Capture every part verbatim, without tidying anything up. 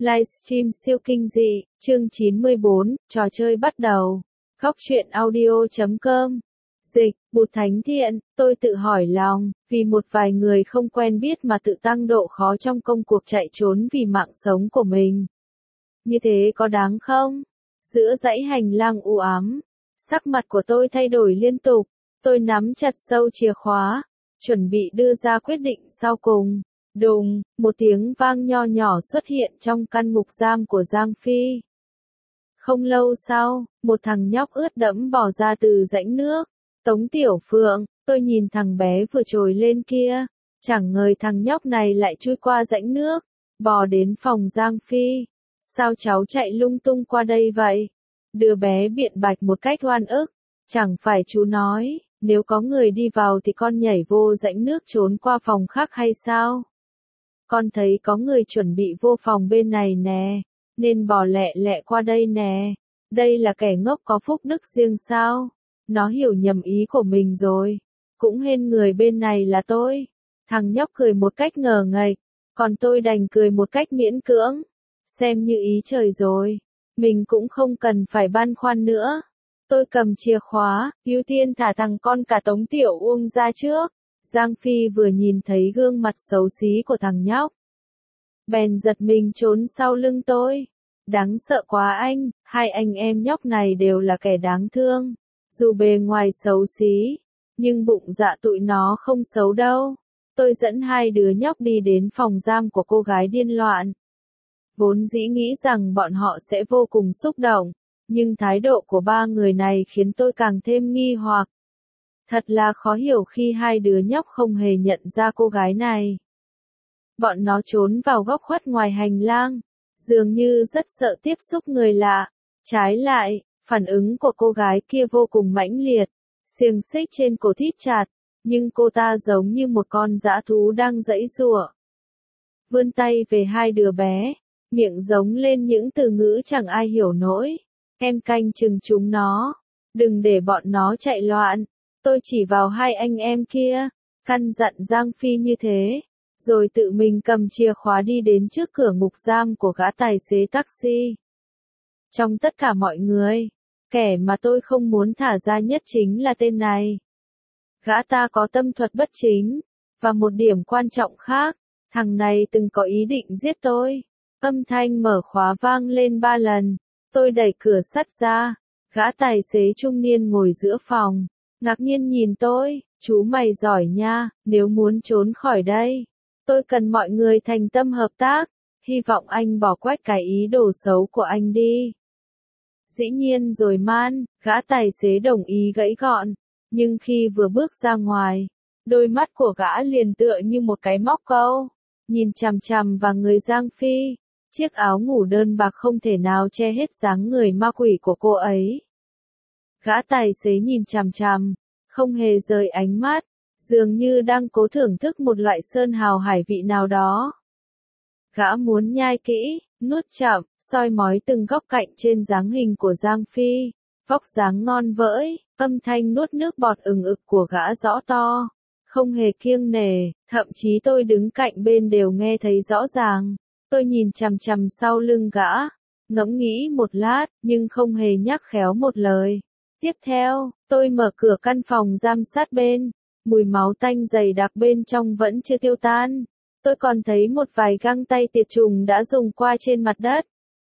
Livestream siêu kinh dị, chương chín mươi bốn, trò chơi bắt đầu. Góc truyện audio chấm com. Dịch, Bụt Thánh Thiện, tôi tự hỏi lòng, vì một vài người không quen biết mà tự tăng độ khó trong công cuộc chạy trốn vì mạng sống của mình. Như thế có đáng không? Giữa dãy hành lang u ám, sắc mặt của tôi thay đổi liên tục, tôi nắm chặt sâu chìa khóa, chuẩn bị đưa ra quyết định sau cùng. Đùng, một tiếng vang nho nhỏ xuất hiện trong căn ngục giam của Giang Phi. Không lâu sau, một thằng nhóc ướt đẫm bò ra từ rãnh nước. Tống Tiểu Phượng, tôi nhìn thằng bé vừa trồi lên kia, chẳng ngờ thằng nhóc này lại chui qua rãnh nước, bò đến phòng Giang Phi. Sao cháu chạy lung tung qua đây vậy? Đứa bé biện bạch một cách oan ức, chẳng phải chú nói, nếu có người đi vào thì con nhảy vô rãnh nước trốn qua phòng khác hay sao? Con thấy có người chuẩn bị vô phòng bên này nè, nên bò lẹ lẹ qua đây nè. Đây là kẻ ngốc có phúc đức riêng sao? Nó hiểu nhầm ý của mình rồi. Cũng hên người bên này là tôi. Thằng nhóc cười một cách ngờ nghệch, còn tôi đành cười một cách miễn cưỡng. Xem như ý trời rồi. Mình cũng không cần phải băn khoăn nữa. Tôi cầm chìa khóa, ưu tiên thả thằng con cả Tống Tiểu Uông ra trước. Giang Phi vừa nhìn thấy gương mặt xấu xí của thằng nhóc, bèn giật mình trốn sau lưng tôi. Đáng sợ quá anh, hai anh em nhóc này đều là kẻ đáng thương. Dù bề ngoài xấu xí, nhưng bụng dạ tụi nó không xấu đâu. Tôi dẫn hai đứa nhóc đi đến phòng giam của cô gái điên loạn. Vốn dĩ nghĩ rằng bọn họ sẽ vô cùng xúc động, nhưng thái độ của ba người này khiến tôi càng thêm nghi hoặc. Thật là khó hiểu khi hai đứa nhóc không hề nhận ra cô gái này. Bọn nó trốn vào góc khuất ngoài hành lang, dường như rất sợ tiếp xúc người lạ. Trái lại, phản ứng của cô gái kia vô cùng mãnh liệt, xiềng xích trên cổ thít chặt, nhưng cô ta giống như một con dã thú đang giãy giụa. Vươn tay về hai đứa bé, miệng giống lên những từ ngữ chẳng ai hiểu nổi. Em canh chừng chúng nó, đừng để bọn nó chạy loạn. Tôi chỉ vào hai anh em kia, căn dặn Giang Phi như thế, rồi tự mình cầm chìa khóa đi đến trước cửa ngục giam của gã tài xế taxi. Trong tất cả mọi người, kẻ mà tôi không muốn thả ra nhất chính là tên này. Gã ta có tâm thuật bất chính, và một điểm quan trọng khác, thằng này từng có ý định giết tôi. Âm thanh mở khóa vang lên ba lần, tôi đẩy cửa sắt ra, gã tài xế trung niên ngồi giữa phòng. Ngạc nhiên nhìn tôi, chú mày giỏi nha, nếu muốn trốn khỏi đây, tôi cần mọi người thành tâm hợp tác, hy vọng anh bỏ quách cái ý đồ xấu của anh đi. Dĩ nhiên rồi man, gã tài xế đồng ý gãy gọn, nhưng khi vừa bước ra ngoài, đôi mắt của gã liền tựa như một cái móc câu, nhìn chằm chằm vào người Giang Phi, chiếc áo ngủ đơn bạc không thể nào che hết dáng người ma quỷ của cô ấy. Gã tài xế nhìn chằm chằm, không hề rời ánh mắt, dường như đang cố thưởng thức một loại sơn hào hải vị nào đó. Gã muốn nhai kỹ, nuốt chậm, soi mói từng góc cạnh trên dáng hình của Giang Phi, vóc dáng ngon vỡi, âm thanh nuốt nước bọt ừng ực của gã rõ to, không hề kiêng nể, thậm chí tôi đứng cạnh bên đều nghe thấy rõ ràng. Tôi nhìn chằm chằm sau lưng gã, ngẫm nghĩ một lát, nhưng không hề nhắc khéo một lời. Tiếp theo, tôi mở cửa căn phòng giam sát bên, mùi máu tanh dày đặc bên trong vẫn chưa tiêu tan. Tôi còn thấy một vài găng tay tiệt trùng đã dùng qua trên mặt đất.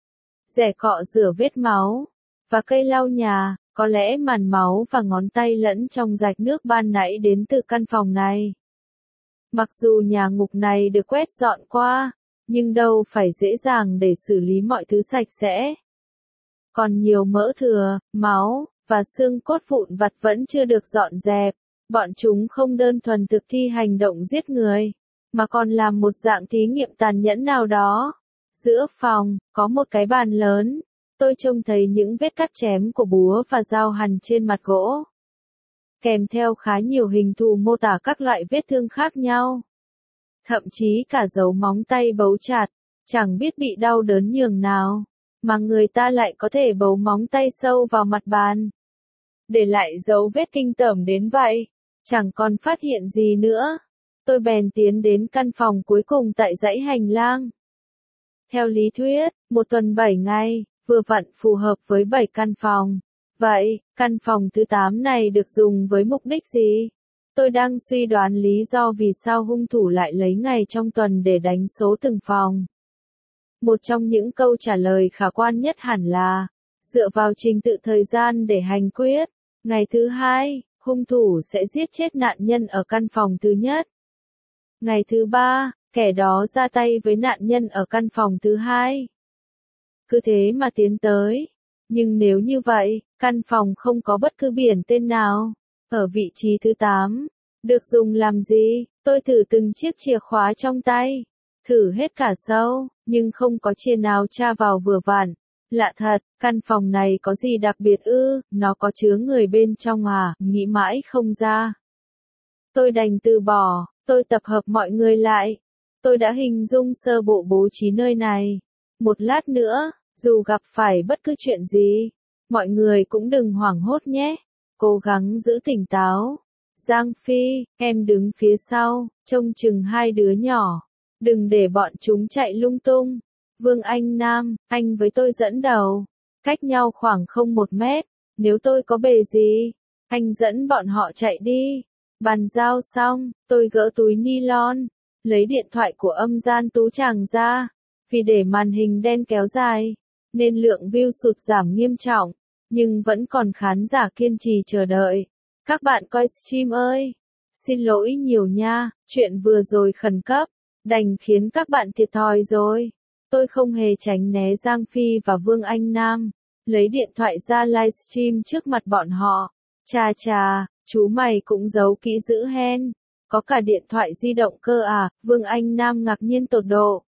Rẻ cọ rửa vết máu, và cây lau nhà, có lẽ màn máu và ngón tay lẫn trong rạch nước ban nãy đến từ căn phòng này. Mặc dù nhà ngục này được quét dọn qua, nhưng đâu phải dễ dàng để xử lý mọi thứ sạch sẽ. Còn nhiều mỡ thừa, máu, và xương cốt vụn vặt vẫn chưa được dọn dẹp. Bọn chúng không đơn thuần thực thi hành động giết người, mà còn làm một dạng thí nghiệm tàn nhẫn nào đó. Giữa phòng, có một cái bàn lớn. Tôi trông thấy những vết cắt chém của búa và dao hằn trên mặt gỗ, kèm theo khá nhiều hình thù mô tả các loại vết thương khác nhau. Thậm chí cả dấu móng tay bấu chặt, chẳng biết bị đau đớn nhường nào, mà người ta lại có thể bấu móng tay sâu vào mặt bàn, để lại dấu vết kinh tởm đến vậy. Chẳng còn phát hiện gì nữa. Tôi bèn tiến đến căn phòng cuối cùng tại dãy hành lang. Theo lý thuyết, một tuần bảy ngày, vừa vặn phù hợp với bảy căn phòng. Vậy, căn phòng thứ tám này được dùng với mục đích gì? Tôi đang suy đoán lý do vì sao hung thủ lại lấy ngày trong tuần để đánh số từng phòng. Một trong những câu trả lời khả quan nhất hẳn là, dựa vào trình tự thời gian để hành quyết, ngày thứ hai, hung thủ sẽ giết chết nạn nhân ở căn phòng thứ nhất. Ngày thứ ba, kẻ đó ra tay với nạn nhân ở căn phòng thứ hai. Cứ thế mà tiến tới. Nhưng nếu như vậy, căn phòng không có bất cứ biển tên nào, ở vị trí thứ tám, được dùng làm gì? Tôi thử từng chiếc chìa khóa trong tay, thử hết cả sâu, nhưng không có chìa nào tra vào vừa vặn. Lạ thật, căn phòng này có gì đặc biệt ư, nó có chứa người bên trong à, nghĩ mãi không ra. Tôi đành từ bỏ, tôi tập hợp mọi người lại. Tôi đã hình dung sơ bộ bố trí nơi này. Một lát nữa, dù gặp phải bất cứ chuyện gì, mọi người cũng đừng hoảng hốt nhé. Cố gắng giữ tỉnh táo. Giang Phi, em đứng phía sau, trông chừng hai đứa nhỏ. Đừng để bọn chúng chạy lung tung. Vương Anh Nam, anh với tôi dẫn đầu. Cách nhau khoảng không một mét. Nếu tôi có bề gì, anh dẫn bọn họ chạy đi. Bàn giao xong, tôi gỡ túi nylon, lấy điện thoại của âm gian Tú Tràng ra. Vì để màn hình đen kéo dài, nên lượng view sụt giảm nghiêm trọng, nhưng vẫn còn khán giả kiên trì chờ đợi. Các bạn coi stream ơi, xin lỗi nhiều nha, chuyện vừa rồi khẩn cấp, đành khiến các bạn thiệt thòi rồi. Tôi không hề tránh né Giang Phi và Vương Anh Nam, lấy điện thoại ra livestream trước mặt bọn họ. Chà chà, chú mày cũng giấu kỹ dữ hen, có cả điện thoại di động cơ à? Vương Anh Nam ngạc nhiên tột độ.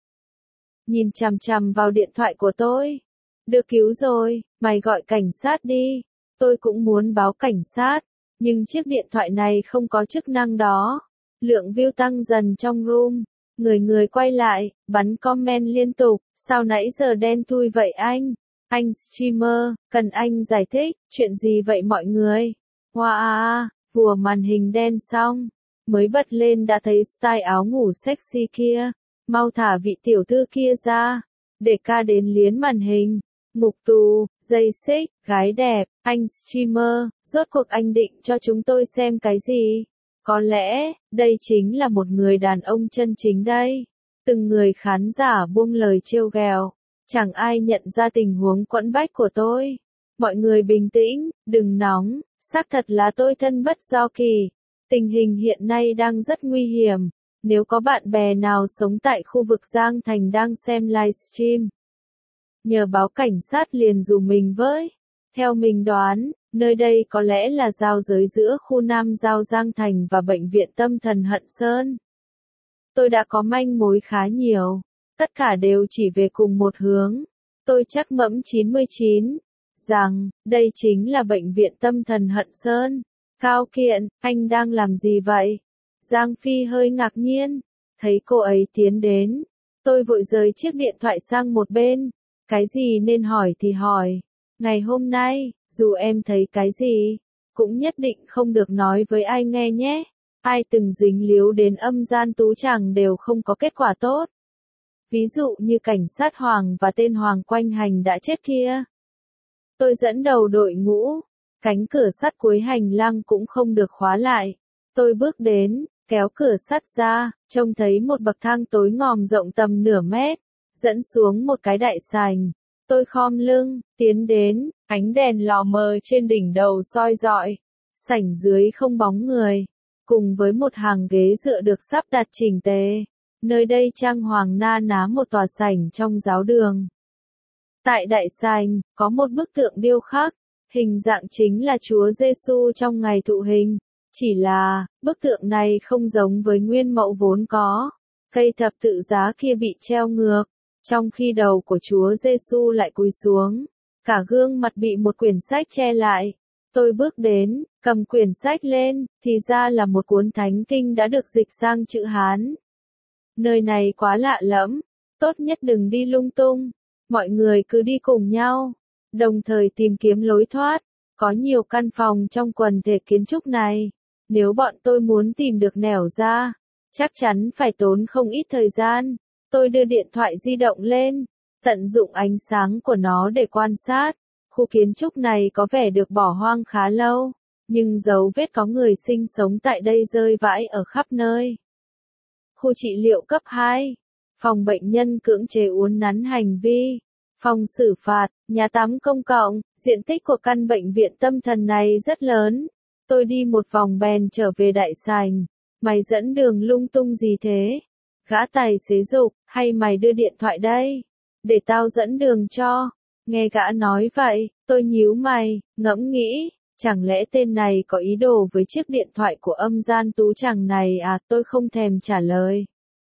Nhìn chằm chằm vào điện thoại của tôi. Được cứu rồi, mày gọi cảnh sát đi. Tôi cũng muốn báo cảnh sát, nhưng chiếc điện thoại này không có chức năng đó. Lượng view tăng dần trong room. Người người quay lại, bắn comment liên tục. Sao nãy giờ đen thui vậy anh? Anh streamer, cần anh giải thích, chuyện gì vậy mọi người? Wow, vùa màn hình đen xong. Mới bật lên đã thấy style áo ngủ sexy kia. Mau thả vị tiểu thư kia ra. Để ca đến liến màn hình. Ngục tù, dây xích, gái đẹp, anh streamer, rốt cuộc anh định cho chúng tôi xem cái gì? Có lẽ, đây chính là một người đàn ông chân chính đây. Từng người khán giả buông lời trêu ghẹo. Chẳng ai nhận ra tình huống quẫn bách của tôi. Mọi người bình tĩnh, đừng nóng, xác thật là tôi thân bất do kỳ. Tình hình hiện nay đang rất nguy hiểm. Nếu có bạn bè nào sống tại khu vực Giang Thành đang xem livestream, nhờ báo cảnh sát liền dùm mình với. Theo mình đoán, nơi đây có lẽ là giao giới giữa khu Nam Giao Giang Thành và bệnh viện tâm thần Hận Sơn. Tôi đã có manh mối khá nhiều, tất cả đều chỉ về cùng một hướng. Tôi chắc mẫm chín mươi chín, rằng, đây chính là bệnh viện tâm thần Hận Sơn. Cao Kiện, anh đang làm gì vậy? Giang Phi hơi ngạc nhiên, thấy cô ấy tiến đến. Tôi vội rời chiếc điện thoại sang một bên. Cái gì nên hỏi thì hỏi. Ngày hôm nay, dù em thấy cái gì, cũng nhất định không được nói với ai nghe nhé. Ai từng dính líu đến âm gian Tú Tràng đều không có kết quả tốt. Ví dụ như cảnh sát Hoàng và tên Hoàng Quanh Hành đã chết kia. Tôi dẫn đầu đội ngũ. Cánh cửa sắt cuối hành lang cũng không được khóa lại. Tôi bước đến, kéo cửa sắt ra, trông thấy một bậc thang tối ngòm rộng tầm nửa mét, dẫn xuống một cái đại sảnh. Tôi khom lưng, tiến đến, ánh đèn lò mờ trên đỉnh đầu soi rọi. Sảnh dưới không bóng người, cùng với một hàng ghế dựa được sắp đặt chỉnh tề. Nơi đây trang hoàng na ná một tòa sảnh trong giáo đường. Tại đại sảnh, có một bức tượng điêu khắc, hình dạng chính là Chúa Giêsu trong ngày thụ hình. Chỉ là, bức tượng này không giống với nguyên mẫu vốn có. Cây thập tự giá kia bị treo ngược, trong khi đầu của Chúa Giêsu lại cúi xuống. Cả gương mặt bị một quyển sách che lại. Tôi bước đến, cầm quyển sách lên, thì ra là một cuốn thánh kinh đã được dịch sang chữ Hán. Nơi này quá lạ lẫm, tốt nhất đừng đi lung tung. Mọi người cứ đi cùng nhau, đồng thời tìm kiếm lối thoát. Có nhiều căn phòng trong quần thể kiến trúc này. Nếu bọn tôi muốn tìm được nẻo ra, chắc chắn phải tốn không ít thời gian. Tôi đưa điện thoại di động lên, tận dụng ánh sáng của nó để quan sát. Khu kiến trúc này có vẻ được bỏ hoang khá lâu, nhưng dấu vết có người sinh sống tại đây rơi vãi ở khắp nơi. Khu trị liệu cấp hai, phòng bệnh nhân cưỡng chế uốn nắn hành vi, phòng xử phạt, nhà tắm công cộng. Diện tích của căn bệnh viện tâm thần này rất lớn. Tôi đi một vòng bèn trở về đại sảnh. Mày dẫn đường lung tung gì thế? Gã tài xế dục, hay mày đưa điện thoại đây? Để tao dẫn đường cho. Nghe gã nói vậy, tôi nhíu mày, ngẫm nghĩ, chẳng lẽ tên này có ý đồ với chiếc điện thoại của âm gian tú chàng này à? Tôi không thèm trả lời,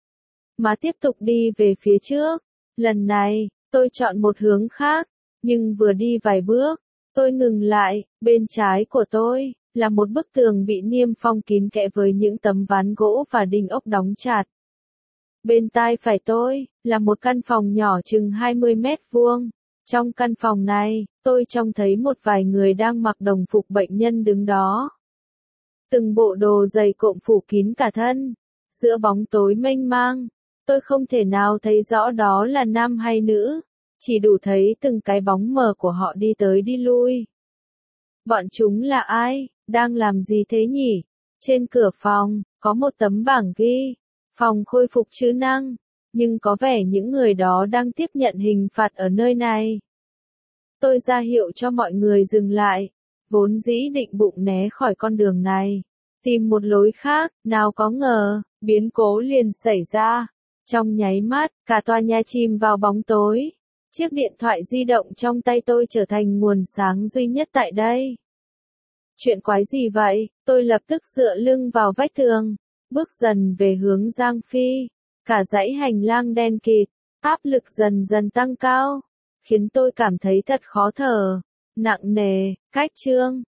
mà tiếp tục đi về phía trước. Lần này, tôi chọn một hướng khác, nhưng vừa đi vài bước, tôi ngừng lại. Bên trái của tôi là một bức tường bị niêm phong kín kẽ với những tấm ván gỗ và đinh ốc đóng chặt. Bên tai phải tôi là một căn phòng nhỏ chừng hai mươi mét vuông. Trong căn phòng này, tôi trông thấy một vài người đang mặc đồng phục bệnh nhân đứng đó. Từng bộ đồ dày cộm phủ kín cả thân. Giữa bóng tối mênh mang, tôi không thể nào thấy rõ đó là nam hay nữ, chỉ đủ thấy từng cái bóng mờ của họ đi tới đi lui. Bọn chúng là ai? Đang làm gì thế nhỉ? Trên cửa phòng, có một tấm bảng ghi, phòng khôi phục chức năng, nhưng có vẻ những người đó đang tiếp nhận hình phạt ở nơi này. Tôi ra hiệu cho mọi người dừng lại, vốn dĩ định bụng né khỏi con đường này, tìm một lối khác. Nào có ngờ, biến cố liền xảy ra. Trong nháy mắt, cả tòa nhà chìm vào bóng tối. Chiếc điện thoại di động trong tay tôi trở thành nguồn sáng duy nhất tại đây. Chuyện quái gì vậy? Tôi lập tức dựa lưng vào vách tường, bước dần về hướng Giang Phi. Cả dãy hành lang đen kịt, áp lực dần dần tăng cao, khiến tôi cảm thấy thật khó thở, nặng nề. Cách chương